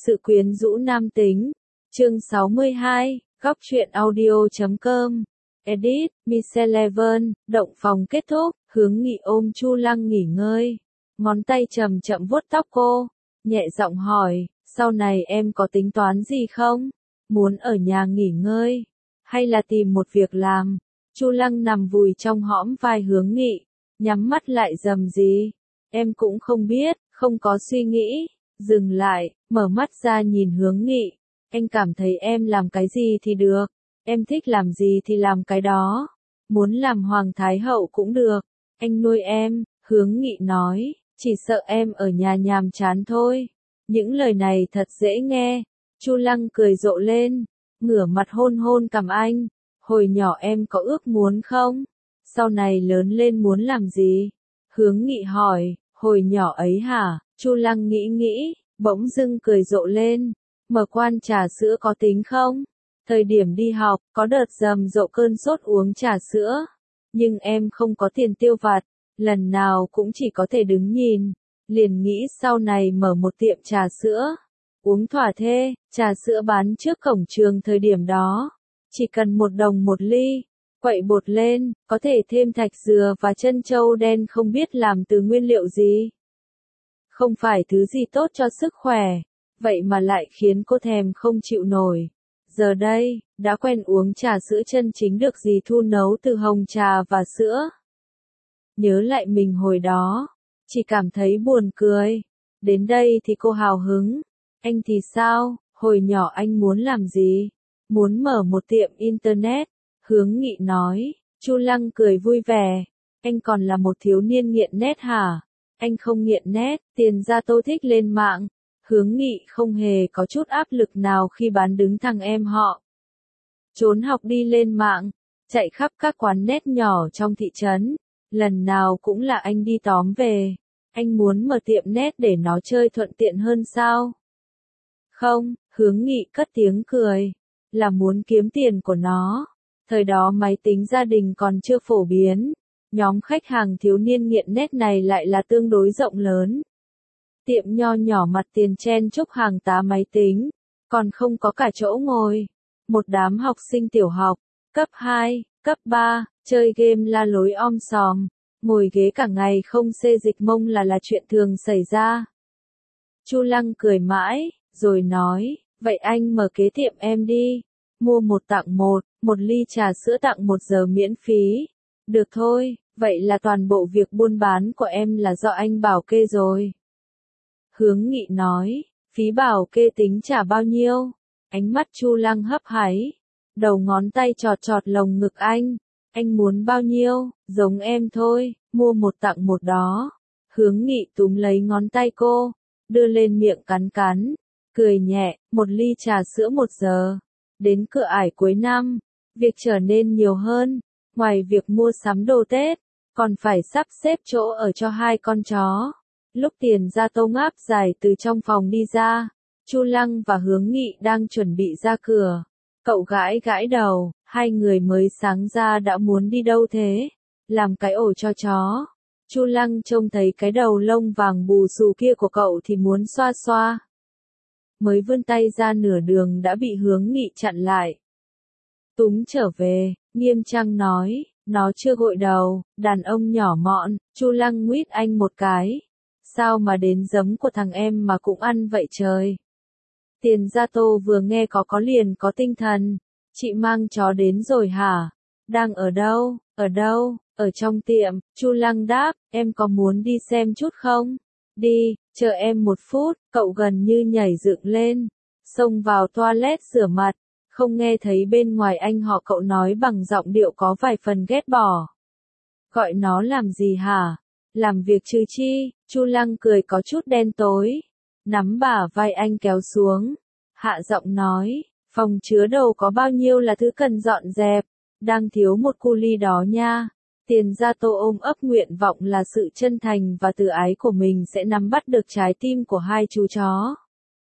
Sự quyến rũ nam tính. Chương 62, góc truyện audio.com. Edit, Miss11, động phòng kết thúc, Hướng Nghị ôm Chu Lăng nghỉ ngơi. Ngón tay chậm chậm vuốt tóc cô, nhẹ giọng hỏi, sau này em có tính toán gì không? Muốn ở nhà nghỉ ngơi, hay là tìm một việc làm? Chu Lăng nằm vùi trong hõm vai Hướng Nghị, nhắm mắt lại rầm gì. Em cũng không biết, không có suy nghĩ. Dừng lại, mở mắt ra nhìn Hướng Nghị. Anh cảm thấy em làm cái gì thì được. Em thích làm gì thì làm cái đó. Muốn làm hoàng thái hậu cũng được. Anh nuôi em, Hướng Nghị nói. Chỉ sợ em ở nhà nhàm chán thôi. Những lời này thật dễ nghe. Chu Lăng cười rộ lên. Ngửa mặt hôn hôn cằm anh. Hồi nhỏ em có ước muốn không? Sau này lớn lên muốn làm gì? Hướng Nghị hỏi. Hồi nhỏ ấy hả? Chu Lăng nghĩ, bỗng dưng cười rộ lên. Mở quan trà sữa có tính không? Thời điểm đi học, có đợt rầm rộ cơn sốt uống trà sữa. Nhưng em không có tiền tiêu vặt, lần nào cũng chỉ có thể đứng nhìn. Liền nghĩ sau này mở một tiệm trà sữa. Uống thỏa thê, trà sữa bán trước cổng trường thời điểm đó. Chỉ cần 1 đồng 1 ly. Quậy bột lên, có thể thêm thạch dừa và trân châu đen không biết làm từ nguyên liệu gì. Không phải thứ gì tốt cho sức khỏe, vậy mà lại khiến cô thèm không chịu nổi. Giờ đây, đã quen uống trà sữa chân chính được dì Thu nấu từ hồng trà và sữa. Nhớ lại mình hồi đó, chỉ cảm thấy buồn cười. Đến đây thì cô hào hứng. Anh thì sao, hồi nhỏ anh muốn làm gì? Muốn mở một tiệm internet, Hướng Nghị nói. Chu Lăng cười vui vẻ. Anh còn là một thiếu niên nghiện net hả? Anh không nghiện net, tiền ra Tô thích lên mạng. Hướng Nghị không hề có chút áp lực nào khi bán đứng thằng em họ. Trốn học đi lên mạng, chạy khắp các quán net nhỏ trong thị trấn. Lần nào cũng là anh đi tóm về. Anh muốn mở tiệm net để nó chơi thuận tiện hơn sao? Không, Hướng Nghị cất tiếng cười. Là muốn kiếm tiền của nó. Thời đó máy tính gia đình còn chưa phổ biến. Nhóm khách hàng thiếu niên nghiện net này lại là tương đối rộng lớn. Tiệm nho nhỏ mặt tiền chen chúc hàng tá máy tính, còn không có cả chỗ ngồi. Một đám học sinh tiểu học, cấp 2, cấp 3, chơi game la lối om sòm, ngồi ghế cả ngày không xê dịch mông là chuyện thường xảy ra. Chu Lăng cười mãi, rồi nói, vậy anh mở kế tiệm em đi, mua 1 tặng 1, 1 ly trà sữa tặng 1 giờ miễn phí. Được thôi, vậy là toàn bộ việc buôn bán của em là do anh bảo kê rồi. Hướng Nghị nói, phí bảo kê tính trả bao nhiêu? Ánh mắt Chu Lăng hấp háy, đầu ngón tay chọt chọt lồng ngực anh. Anh muốn bao nhiêu? Giống em thôi, mua 1 tặng 1 đó. Hướng Nghị túm lấy ngón tay cô, đưa lên miệng cắn cắn, cười nhẹ, 1 ly trà sữa 1 giờ. Đến cửa ải cuối năm, việc trở nên nhiều hơn. Ngoài việc mua sắm đồ Tết, còn phải sắp xếp chỗ ở cho 2 con chó. Lúc Tiền Gia Tô ngáp dài từ trong phòng đi ra, Chu Lăng và Hướng Nghị đang chuẩn bị ra cửa. Cậu gãi gãi đầu, 2 người mới sáng ra đã muốn đi đâu thế? Làm cái ổ cho chó. Chu Lăng trông thấy cái đầu lông vàng bù xù kia của cậu thì muốn xoa xoa. Mới vươn tay ra nửa đường đã bị Hướng Nghị chặn lại. Túm trở về, nghiêm trang nói, nó chưa gội đầu, đàn ông nhỏ mọn. Chu Lăng nguyết anh một cái. Sao mà đến giấm của thằng em mà cũng ăn vậy trời? Tiền Gia Tô vừa nghe có liền có tinh thần. Chị mang chó đến rồi hả? Đang ở đâu? Ở đâu? Ở trong tiệm. Chu Lăng đáp, em có muốn đi xem chút không? Đi, chờ em 1 phút. Cậu gần như nhảy dựng lên, xông vào toilet rửa mặt. Không nghe thấy bên ngoài anh họ cậu nói bằng giọng điệu có vài phần ghét bỏ. Gọi nó làm gì hả? Làm việc trừ chi. Chu Lăng cười có chút đen tối, nắm bả vai anh kéo xuống, hạ giọng nói, phòng chứa đồ có bao nhiêu là thứ cần dọn dẹp, đang thiếu một cu ly đó nha. Tiền Gia Tô ôm ấp nguyện vọng là sự chân thành và từ ái của mình sẽ nắm bắt được trái tim của 2 chú chó.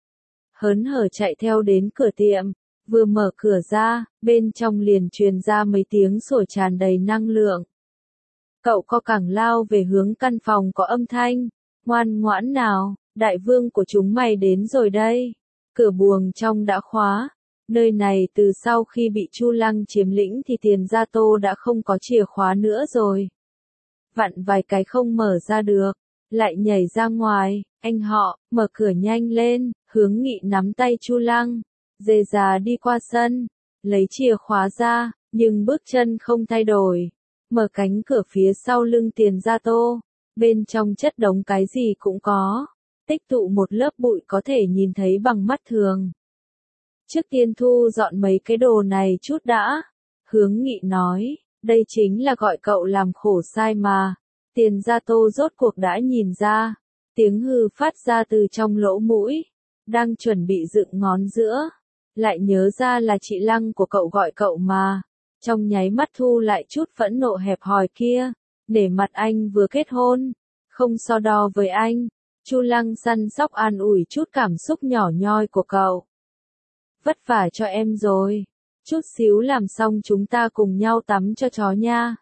Hớn hở chạy theo đến cửa tiệm, vừa mở cửa ra, bên trong liền truyền ra mấy tiếng sủa tràn đầy năng lượng. Cậu co cẳng lao về hướng căn phòng có âm thanh. Ngoan ngoãn nào, đại vương của chúng mày đến rồi đây. Cửa buồng trong đã khóa. Nơi này từ sau khi bị Chu Lăng chiếm lĩnh thì Tiền Gia Tô đã không có chìa khóa nữa rồi. Vặn vài cái không mở ra được, lại nhảy ra ngoài, anh họ, mở cửa nhanh lên, Hướng Nghị nắm tay Chu Lăng, dề già đi qua sân, lấy chìa khóa ra, nhưng bước chân không thay đổi, mở cánh cửa phía sau lưng Tiền Gia Tô, bên trong chất đống cái gì cũng có, tích tụ một lớp bụi có thể nhìn thấy bằng mắt thường. Trước tiên thu dọn mấy cái đồ này chút đã, Hướng Nghị nói, đây chính là gọi cậu làm khổ sai mà. Tiền Gia Tô rốt cuộc đã nhìn ra, tiếng hừ phát ra từ trong lỗ mũi, đang chuẩn bị dựng ngón giữa, lại nhớ ra là chị Lăng của cậu gọi cậu mà, trong nháy mắt thu lại chút phẫn nộ hẹp hòi kia, để mặt anh vừa kết hôn, không so đo với anh. Chu Lăng săn sóc an ủi chút cảm xúc nhỏ nhoi của cậu. Vất vả cho em rồi, chút xíu làm xong chúng ta cùng nhau tắm cho chó nha.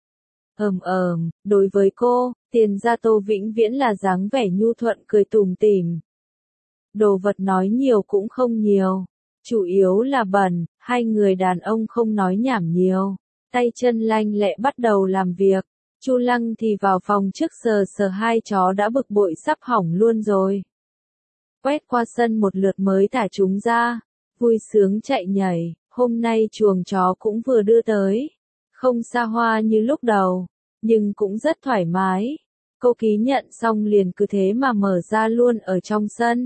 Đối với cô, Tiền Gia Tô vĩnh viễn là dáng vẻ nhu thuận cười tủm tỉm. Đồ vật nói nhiều cũng không nhiều, chủ yếu là bẩn, hai người đàn ông không nói nhảm nhiều, tay chân lanh lẹ bắt đầu làm việc. Chu Lăng thì vào phòng trước sờ sờ hai chó đã bực bội sắp hỏng luôn rồi. Quét qua sân một lượt mới thả chúng ra, vui sướng chạy nhảy, hôm nay chuồng chó cũng vừa đưa tới. Không xa hoa như lúc đầu, nhưng cũng rất thoải mái. Cô ký nhận xong liền cứ thế mà mở ra luôn ở trong sân.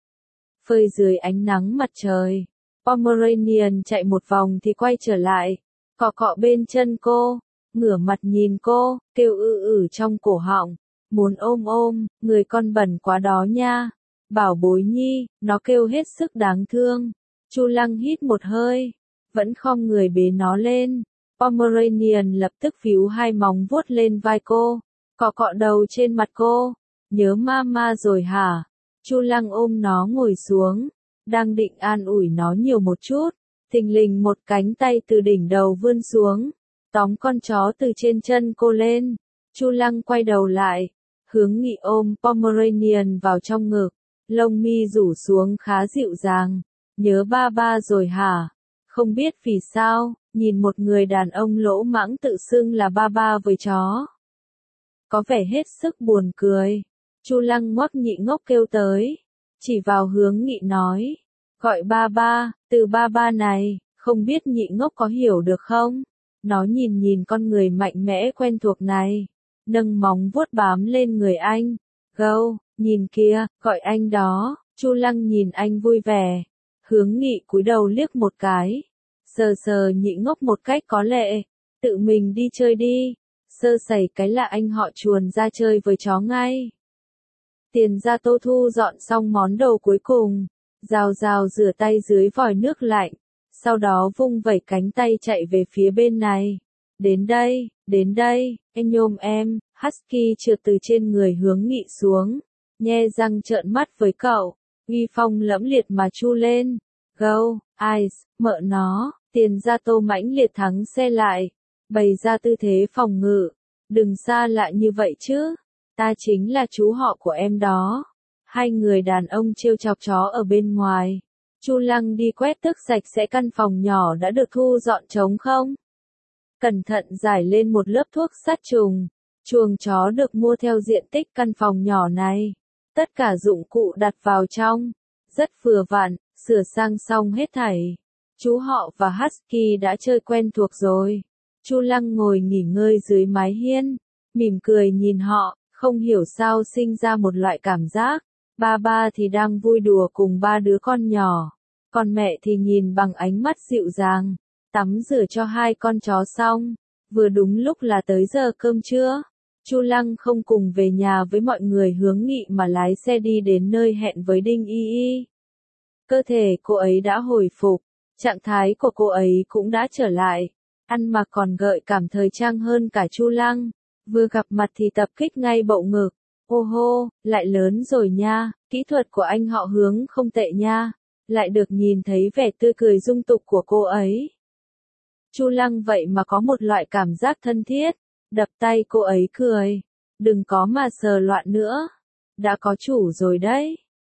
Phơi dưới ánh nắng mặt trời, Pomeranian chạy một vòng thì quay trở lại, cọ cọ bên chân cô, ngửa mặt nhìn cô, kêu trong cổ họng, muốn ôm, người con bẩn quá đó nha. Bảo bối nhi, nó kêu hết sức đáng thương. Chu Lăng hít một hơi, vẫn khom người bế nó lên. Pomeranian lập tức phíu hai móng vuốt lên vai cô, cọ cọ đầu trên mặt cô. Nhớ mama rồi hả? Chu Lăng ôm nó ngồi xuống, đang định an ủi nó nhiều một chút, thình lình một cánh tay từ đỉnh đầu vươn xuống, tóm con chó từ trên chân cô lên. Chu Lăng quay đầu lại, Hướng Nghị ôm Pomeranian vào trong ngực, lông mi rủ xuống khá dịu dàng. Nhớ ba ba rồi hả? Không biết vì sao, nhìn một người đàn ông lỗ mãng tự xưng là ba ba với chó, có vẻ hết sức buồn cười. Chu Lăng ngoắc nhị ngốc kêu tới, chỉ vào Hướng Nghị nói, gọi ba ba, từ ba ba này, không biết nhị ngốc có hiểu được không? Nó nhìn con người mạnh mẽ quen thuộc này, nâng móng vuốt bám lên người anh. Gâu, nhìn kia, gọi anh đó. Chu Lăng nhìn anh vui vẻ. Hướng Nghị cúi đầu liếc một cái, sờ nhị ngốc một cách có lệ, tự mình đi chơi đi. Sơ sẩy cái là anh họ chuồn ra chơi với chó ngay. Tiền Gia Tô thu dọn xong món đồ cuối cùng, rào rửa tay dưới vòi nước lạnh, sau đó vung vẩy cánh tay chạy về phía bên này. Đến đây, anh nhôm em. Husky trượt từ trên người Hướng Nghị xuống, nhe răng trợn mắt với cậu, uy phong lẫm liệt mà chu lên. Go, Ice, mợ nó. Tiền Gia Tô mãnh liệt thắng xe lại, bày ra tư thế phòng ngự. Đừng xa lạ như vậy chứ, ta chính là chú họ của em đó. Hai người đàn ông trêu chọc chó ở bên ngoài. Chu Lăng đi quét tước sạch sẽ căn phòng nhỏ đã được thu dọn trống không. Cẩn thận rải lên một lớp thuốc sát trùng. Chuồng chó được mua theo diện tích căn phòng nhỏ này. Tất cả dụng cụ đặt vào trong, rất vừa vặn, sửa sang xong hết thảy. Chú họ và Husky đã chơi quen thuộc rồi. Chu Lăng ngồi nghỉ ngơi dưới mái hiên, mỉm cười nhìn họ, không hiểu sao sinh ra một loại cảm giác. Ba ba thì đang vui đùa cùng ba đứa con nhỏ, còn mẹ thì nhìn bằng ánh mắt dịu dàng. Tắm rửa cho hai con chó xong, vừa đúng lúc là tới giờ cơm trưa. Chu Lăng không cùng về nhà với mọi người Hướng Nghị mà lái xe đi đến nơi hẹn với Đinh Y Y. Cơ thể cô ấy đã hồi phục, trạng thái của cô ấy cũng đã trở lại, ăn mặc còn gợi cảm thời trang hơn cả Chu Lăng. Vừa gặp mặt thì tập kích ngay bậu ngực. Ô hô, lại lớn rồi nha, kỹ thuật của anh họ Hướng không tệ nha. Lại được nhìn thấy vẻ tươi cười dung tục của cô ấy. Chu Lăng vậy mà có một loại cảm giác thân thiết, đập tay cô ấy cười. Đừng có mà sờ loạn nữa, đã có chủ rồi đấy.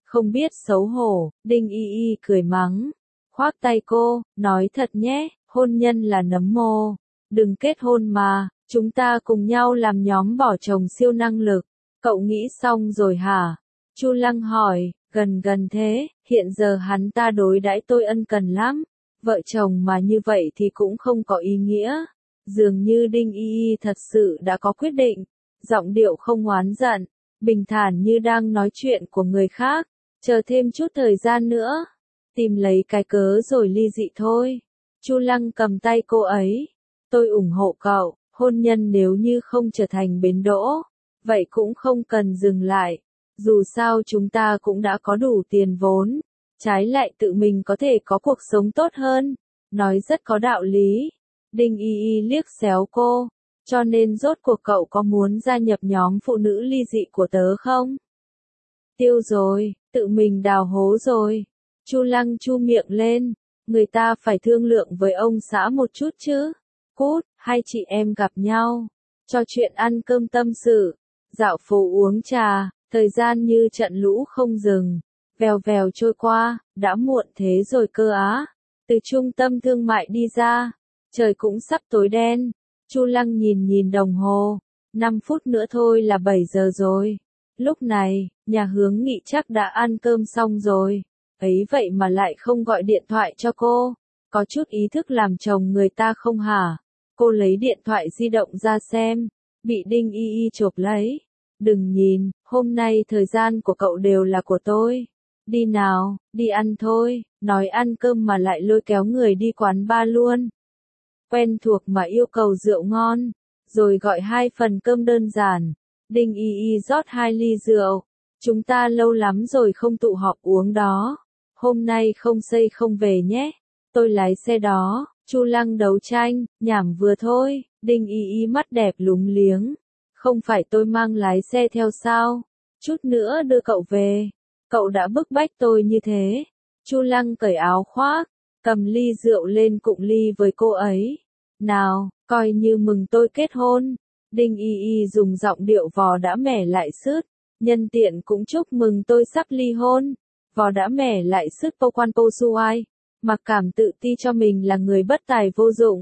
Không biết xấu hổ, Đinh Y Y cười mắng. Khoác tay cô, nói thật nhé, hôn nhân là nấm mồ. Đừng kết hôn mà, chúng ta cùng nhau làm nhóm bỏ chồng siêu năng lực. Cậu nghĩ xong rồi hả? Chu Lăng hỏi, gần thế, hiện giờ hắn ta đối đãi tôi ân cần lắm. Vợ chồng mà như vậy thì cũng không có ý nghĩa. Dường như Đinh Y Y thật sự đã có quyết định. Giọng điệu không oán giận, bình thản như đang nói chuyện của người khác. Chờ thêm chút thời gian nữa. Tìm lấy cái cớ rồi ly dị thôi. Chu Lăng cầm tay cô ấy. Tôi ủng hộ cậu, hôn nhân nếu như không trở thành bến đỗ, vậy cũng không cần dừng lại. Dù sao chúng ta cũng đã có đủ tiền vốn, trái lại tự mình có thể có cuộc sống tốt hơn. Nói rất có đạo lý. Đinh Y Y liếc xéo cô. Cho nên rốt cuộc cậu có muốn gia nhập nhóm phụ nữ ly dị của tớ không? Tiêu rồi, tự mình đào hố rồi. Chu Lăng chu miệng lên. Người ta phải thương lượng với ông xã một chút chứ. Cút, hai chị em gặp nhau. Cho chuyện ăn cơm tâm sự. Dạo phố uống trà, thời gian như trận lũ không dừng. Vèo vèo trôi qua, đã muộn thế rồi cơ á. Từ trung tâm thương mại đi ra. Trời cũng sắp tối đen. Chu Lăng nhìn đồng hồ. 5 phút nữa thôi là 7 giờ rồi. Lúc này, nhà hướng nghị chắc đã ăn cơm xong rồi. Ấy vậy mà lại không gọi điện thoại cho cô. Có chút ý thức làm chồng người ta không hả? Cô lấy điện thoại di động ra xem. Bị Đinh Y Y chộp lấy. Đừng nhìn, hôm nay thời gian của cậu đều là của tôi. Đi nào, đi ăn thôi. Nói ăn cơm mà lại lôi kéo người đi quán bar luôn. Quen thuộc mà yêu cầu rượu ngon. Rồi gọi 2 phần cơm đơn giản. Đinh Y Y rót 2 ly rượu. Chúng ta lâu lắm rồi không tụ họp uống đó. Hôm nay không xây không về nhé. Tôi lái xe đó. Chu Lăng đấu tranh, nhảm vừa thôi. Đinh Y Y mắt đẹp lúng liếng. Không phải tôi mang lái xe theo sao? Chút nữa đưa cậu về. Cậu đã bức bách tôi như thế. Chu Lăng cởi áo khoác, cầm ly rượu lên cụng ly với cô ấy. Nào, coi như mừng tôi kết hôn. Đinh Y Y dùng giọng điệu vò đã mẻ lại sứt. Nhân tiện cũng chúc mừng tôi sắp ly hôn. Vò đã mẻ lại sứt po quan po suai. Mặc cảm tự ti cho mình là người bất tài vô dụng.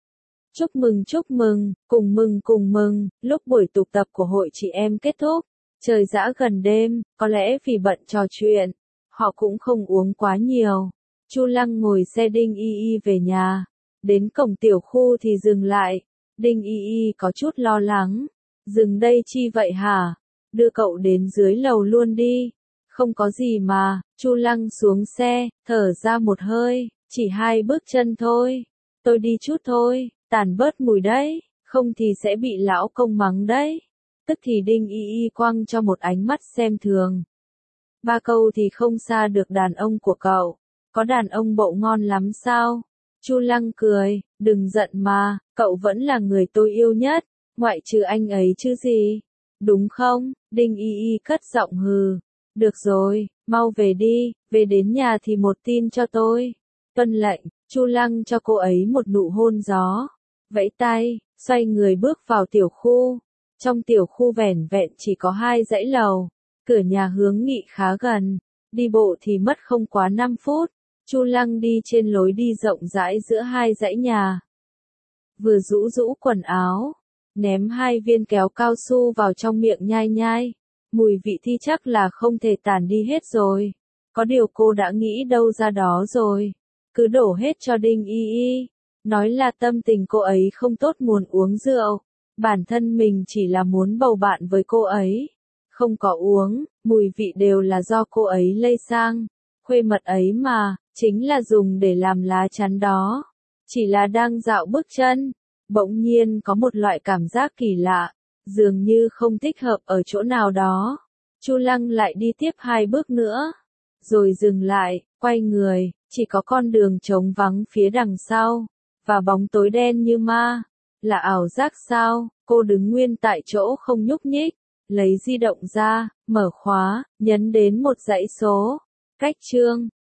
Chúc mừng, cùng mừng, lúc buổi tụ tập của hội chị em kết thúc. Trời dã gần đêm, có lẽ vì bận trò chuyện. Họ cũng không uống quá nhiều. Chu Lăng ngồi xe Đinh Y Y về nhà. Đến cổng tiểu khu thì dừng lại. Đinh Y Y có chút lo lắng. Dừng đây chi vậy hả? Đưa cậu đến dưới lầu luôn đi. Không có gì mà. Chu Lăng xuống xe, thở ra một hơi. Chỉ 2 bước chân thôi. Tôi đi chút thôi, tàn bớt mùi đấy. Không thì sẽ bị lão công mắng đấy. Tức thì Đinh Y Y quăng cho một ánh mắt xem thường. 3 câu thì không xa được đàn ông của cậu. Có đàn ông bộ ngon lắm sao? Chu Lăng cười, đừng giận mà, cậu vẫn là người tôi yêu nhất, ngoại trừ anh ấy chứ gì. Đúng không? Đinh Y Y cất giọng hừ. Được rồi, mau về đi, về đến nhà thì một tin cho tôi. Tuân lệnh, Chu Lăng cho cô ấy một nụ hôn gió. Vẫy tay, xoay người bước vào tiểu khu. Trong tiểu khu vẻn vẹn chỉ có 2 dãy lầu. Cửa nhà hướng nghị khá gần. Đi bộ thì mất không quá 5 phút. Chu Lăng đi trên lối đi rộng rãi giữa 2 dãy nhà. Vừa rũ quần áo. Ném 2 viên kéo cao su vào trong miệng nhai nhai. Mùi vị thi chắc là không thể tản đi hết rồi. Có điều cô đã nghĩ đâu ra đó rồi. Cứ đổ hết cho Đinh Y Y. Nói là tâm tình cô ấy không tốt muốn uống rượu. Bản thân mình chỉ là muốn bầu bạn với cô ấy. Không có uống, mùi vị đều là do cô ấy lây sang. Khuê mật ấy mà, chính là dùng để làm lá chắn đó. Chỉ là đang dạo bước chân. Bỗng nhiên có một loại cảm giác kỳ lạ. Dường như không thích hợp ở chỗ nào đó. Chu Lăng lại đi tiếp 2 bước nữa. Rồi dừng lại, quay người, chỉ có con đường trống vắng phía đằng sau. Và bóng tối đen như ma. Là ảo giác sao? Cô đứng nguyên tại chỗ không nhúc nhích. Lấy di động ra, mở khóa, nhấn đến một dãy số. Cách chương